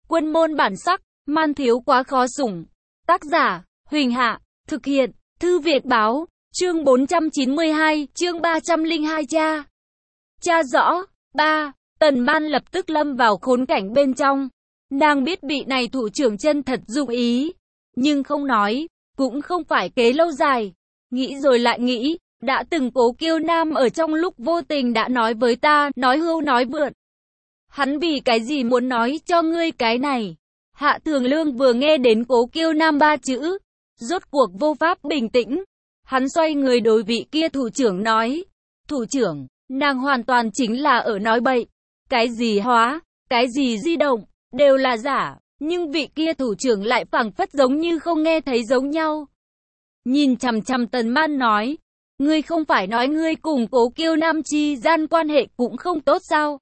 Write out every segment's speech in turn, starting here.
Quân môn bản sắc, man thiếu quá khó sủng. Tác giả, Huỳnh Hạ, thực hiện, Thư Việt Báo, chương 492, chương 302 cha. Cha rõ, 3. Tần Ban lập tức lâm vào khốn cảnh bên trong. Nàng biết vị này thủ trưởng chân thật dụng ý, nhưng không nói, cũng không phải kế lâu dài. Nghĩ rồi lại nghĩ, đã từng Cố Kiêu Nam ở trong lúc vô tình đã nói với ta, nói hưu nói vượn. Hắn vì cái gì muốn nói cho ngươi cái này? Hạ Thường Lương vừa nghe đến Cố Kiêu Nam 3 chữ, rốt cuộc vô pháp bình tĩnh. Hắn xoay người đối vị kia thủ trưởng nói, thủ trưởng, nàng hoàn toàn chính là ở nói bậy. Cái gì hóa, cái gì di động, đều là giả, nhưng vị kia thủ trưởng lại phảng phất giống như không nghe thấy giống nhau. Nhìn chằm chằm Tần Ban nói, ngươi không phải nói ngươi cùng Cố Kiêu Nam chi gian quan hệ cũng không tốt sao?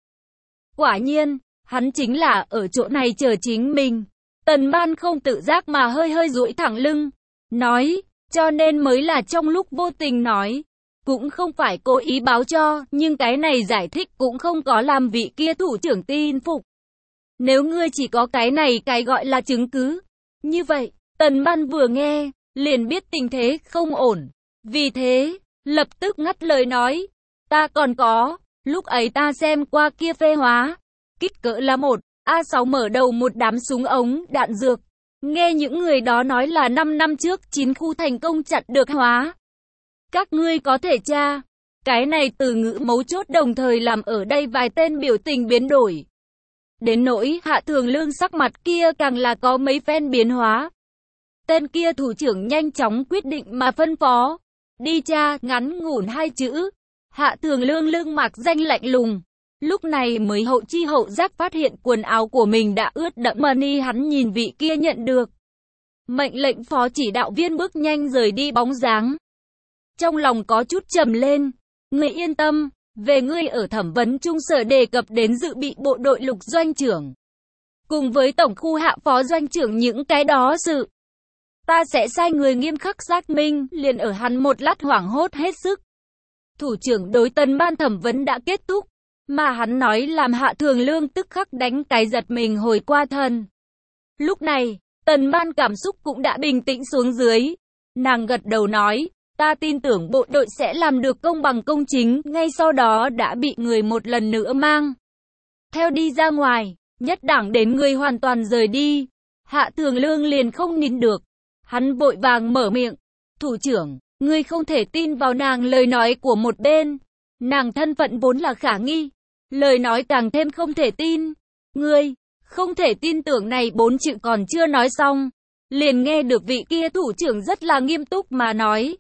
Quả nhiên, hắn chính là ở chỗ này chờ chính mình. Tần Ban không tự giác mà hơi hơi duỗi thẳng lưng, nói, cho nên mới là trong lúc vô tình nói, cũng không phải cố ý báo cho, nhưng cái này giải thích cũng không có làm vị kia thủ trưởng tin phục. Nếu ngươi chỉ có cái này cái gọi là chứng cứ, như vậy, Tần Ban vừa nghe, liền biết tình thế không ổn. Vì thế, lập tức ngắt lời nói, ta còn có, lúc ấy ta xem qua kia phê hóa, kích cỡ là một A6 mở đầu một đám súng ống, đạn dược. Nghe những người đó nói là 5 năm trước 9 khu thành công chặn được hóa. Các ngươi có thể tra, cái này từ ngữ mấu chốt đồng thời làm ở đây vài tên biểu tình biến đổi. Đến nỗi Hạ Thường Lương sắc mặt kia càng là có mấy phen biến hóa. Tên kia thủ trưởng nhanh chóng quyết định mà phân phó. Đi tra, ngắn ngủn 2 chữ. Hạ Thường Lương lưng mạc danh lạnh lùng. Lúc này mới hậu chi hậu giác phát hiện quần áo của mình đã ướt đẫm money. Hắn nhìn vị kia nhận được mệnh lệnh phó chỉ đạo viên bước nhanh rời đi bóng dáng. Trong lòng có chút trầm lên. Ngươi yên tâm, về ngươi ở thẩm vấn trung sở đề cập đến dự bị bộ đội lục doanh trưởng. Cùng với tổng khu hạ phó doanh trưởng những cái đó sự. Ta sẽ sai người nghiêm khắc xác minh, liền ở hắn một lát hoảng hốt hết sức. Thủ trưởng đối Tần Ban thẩm vấn đã kết thúc, mà hắn nói làm Hạ Thường Lương tức khắc đánh cái giật mình hồi qua thần. Lúc này, Tần Ban cảm xúc cũng đã bình tĩnh xuống dưới. Nàng gật đầu nói, ta tin tưởng bộ đội sẽ làm được công bằng công chính, ngay sau đó đã bị người một lần nữa mang theo đi ra ngoài, nhất đẳng đến người hoàn toàn rời đi. Hạ Thường Lương liền không nín được. Hắn vội vàng mở miệng, thủ trưởng, ngươi không thể tin vào nàng lời nói của một bên. Nàng thân phận vốn là khả nghi, lời nói càng thêm không thể tin. Ngươi, không thể tin tưởng này 4 chữ còn chưa nói xong. Liền nghe được vị kia thủ trưởng rất là nghiêm túc mà nói.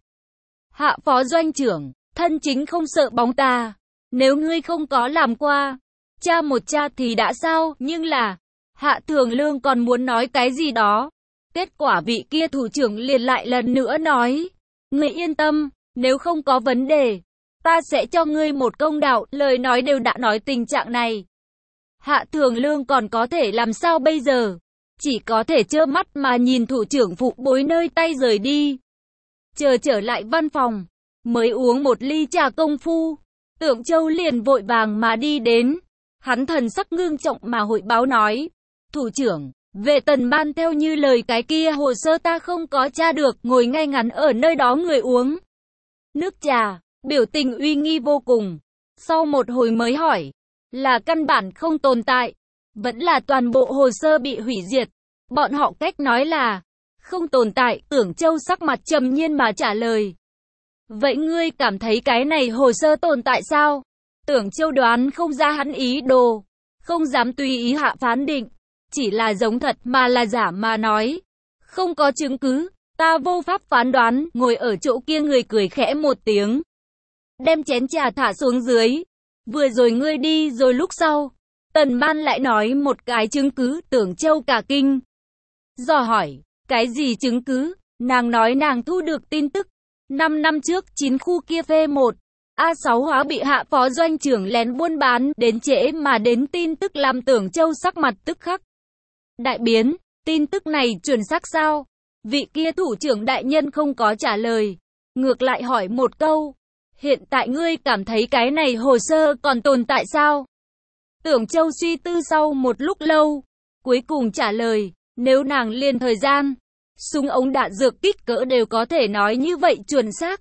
Hạ phó doanh trưởng, thân chính không sợ bóng tà. Nếu ngươi không có làm qua, cha một cha thì đã sao, nhưng là, Hạ Thường Lương còn muốn nói cái gì đó. Kết quả vị kia thủ trưởng liền lại lần nữa nói, ngươi yên tâm, nếu không có vấn đề, ta sẽ cho ngươi một công đạo, lời nói đều đã nói tình trạng này. Hạ Thường Lương còn có thể làm sao bây giờ? Chỉ có thể trơ mắt mà nhìn thủ trưởng phụ bối nơi tay rời đi. Chờ trở lại văn phòng, mới uống một ly trà công phu, Tưởng Châu liền vội vàng mà đi đến. Hắn thần sắc ngưng trọng mà hội báo nói, thủ trưởng, về Tần Ban theo như lời cái kia hồ sơ ta không có tra được, ngồi ngay ngắn ở nơi đó người uống nước trà, biểu tình uy nghi vô cùng. Sau một hồi mới hỏi, là căn bản không tồn tại, vẫn là toàn bộ hồ sơ bị hủy diệt. Bọn họ cách nói là không tồn tại. Tưởng Châu sắc mặt trầm nhiên mà trả lời. Vậy ngươi cảm thấy cái này hồ sơ tồn tại sao? Tưởng Châu đoán không ra hắn ý đồ, không dám tùy ý hạ phán định. Chỉ là giống thật mà là giả mà nói. Không có chứng cứ, ta vô pháp phán đoán. Ngồi ở chỗ kia người cười khẽ một tiếng, đem chén trà thả xuống dưới. Vừa rồi ngươi đi rồi lúc sau, Tần Ban lại nói một cái chứng cứ. Tưởng Châu cả kinh, dò hỏi, cái gì chứng cứ? Nàng nói nàng thu được tin tức 5 năm trước 9 khu kia phê 1 A6 hóa bị hạ phó doanh trưởng lén buôn bán, đến trễ mà đến tin tức làm Tưởng Châu sắc mặt tức khắc đại biến. Tin tức này chuẩn xác sao? Vị kia thủ trưởng đại nhân không có trả lời, ngược lại hỏi một câu, hiện tại ngươi cảm thấy cái này hồ sơ còn tồn tại sao? Tưởng Châu suy tư sau một lúc lâu, cuối cùng trả lời, nếu nàng liền thời gian, súng ống đạn dược kích cỡ đều có thể nói như vậy chuẩn xác.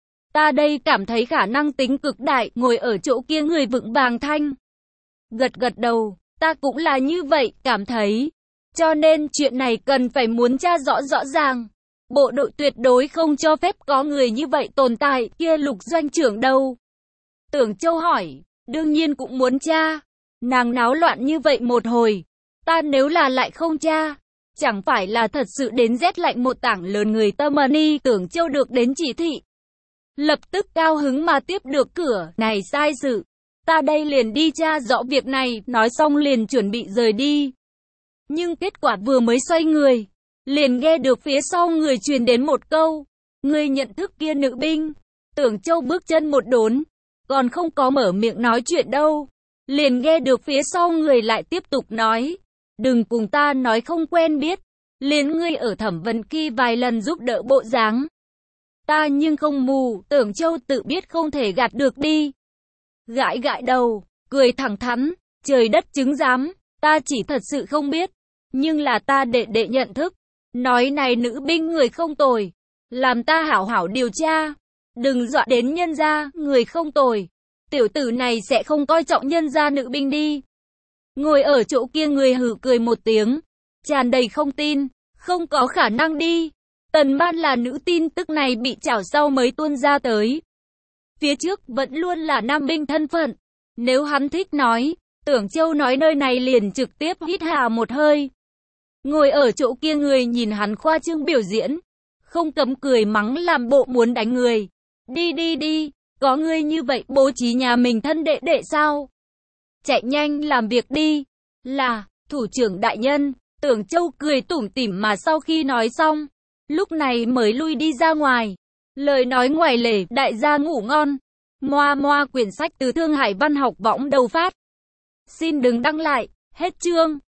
Ta đây cảm thấy khả năng tính cực đại, ngồi ở chỗ kia người vững vàng thanh. Gật gật đầu, ta cũng là như vậy, cảm thấy. Cho nên chuyện này cần phải muốn tra rõ rõ ràng. Bộ đội tuyệt đối không cho phép có người như vậy tồn tại, kia Lục doanh trưởng đâu? Tưởng Châu hỏi, đương nhiên cũng muốn tra. Nàng náo loạn như vậy một hồi, ta nếu là lại không tra, chẳng phải là thật sự đến rét lạnh một tảng lớn người tâm ni. Tưởng Châu được đến chỉ thị, lập tức cao hứng mà tiếp được cửa, này sai sự, ta đây liền đi tra rõ việc này, nói xong liền chuẩn bị rời đi. Nhưng kết quả vừa mới xoay người, liền nghe được phía sau người truyền đến một câu, người nhận thức kia nữ binh. Tưởng Châu bước chân một đốn, còn không có mở miệng nói chuyện đâu, liền nghe được phía sau người lại tiếp tục nói, đừng cùng ta nói không quen biết, liền ngươi ở Thẩm Vân Kỳ vài lần giúp đỡ bộ dáng. Ta nhưng không mù, Tưởng Châu tự biết không thể gạt được đi. Gãi gãi đầu, cười thẳng thắn, trời đất chứng giám, ta chỉ thật sự không biết, nhưng là ta đệ nhận thức. Nói này nữ binh người không tồi, làm ta hảo hảo điều tra, đừng dọa đến nhân gia, người không tồi. Tiểu tử này sẽ không coi trọng nhân gia nữ binh đi. Ngồi ở chỗ kia người hử cười một tiếng, tràn đầy không tin, không có khả năng đi. Tần Ban là nữ, tin tức này bị chảo sau mới tuôn ra tới. Phía trước vẫn luôn là nam binh thân phận. Nếu hắn thích nói, Tưởng Châu nói nơi này liền trực tiếp hít hà một hơi. Ngồi ở chỗ kia người nhìn hắn khoa trương biểu diễn, không cấm cười mắng làm bộ muốn đánh người. Đi, có ngươi như vậy bố trí nhà mình thân đệ đệ sao? Chạy nhanh làm việc đi. Là, thủ trưởng đại nhân. Tưởng Châu cười tủm tỉm mà sau khi nói xong, lúc này mới lui đi ra ngoài. Lời nói ngoài lề, đại gia ngủ ngon. Moa quyển sách từ Thương Hải Văn học võng đầu phát. Xin đừng đăng lại, hết chương.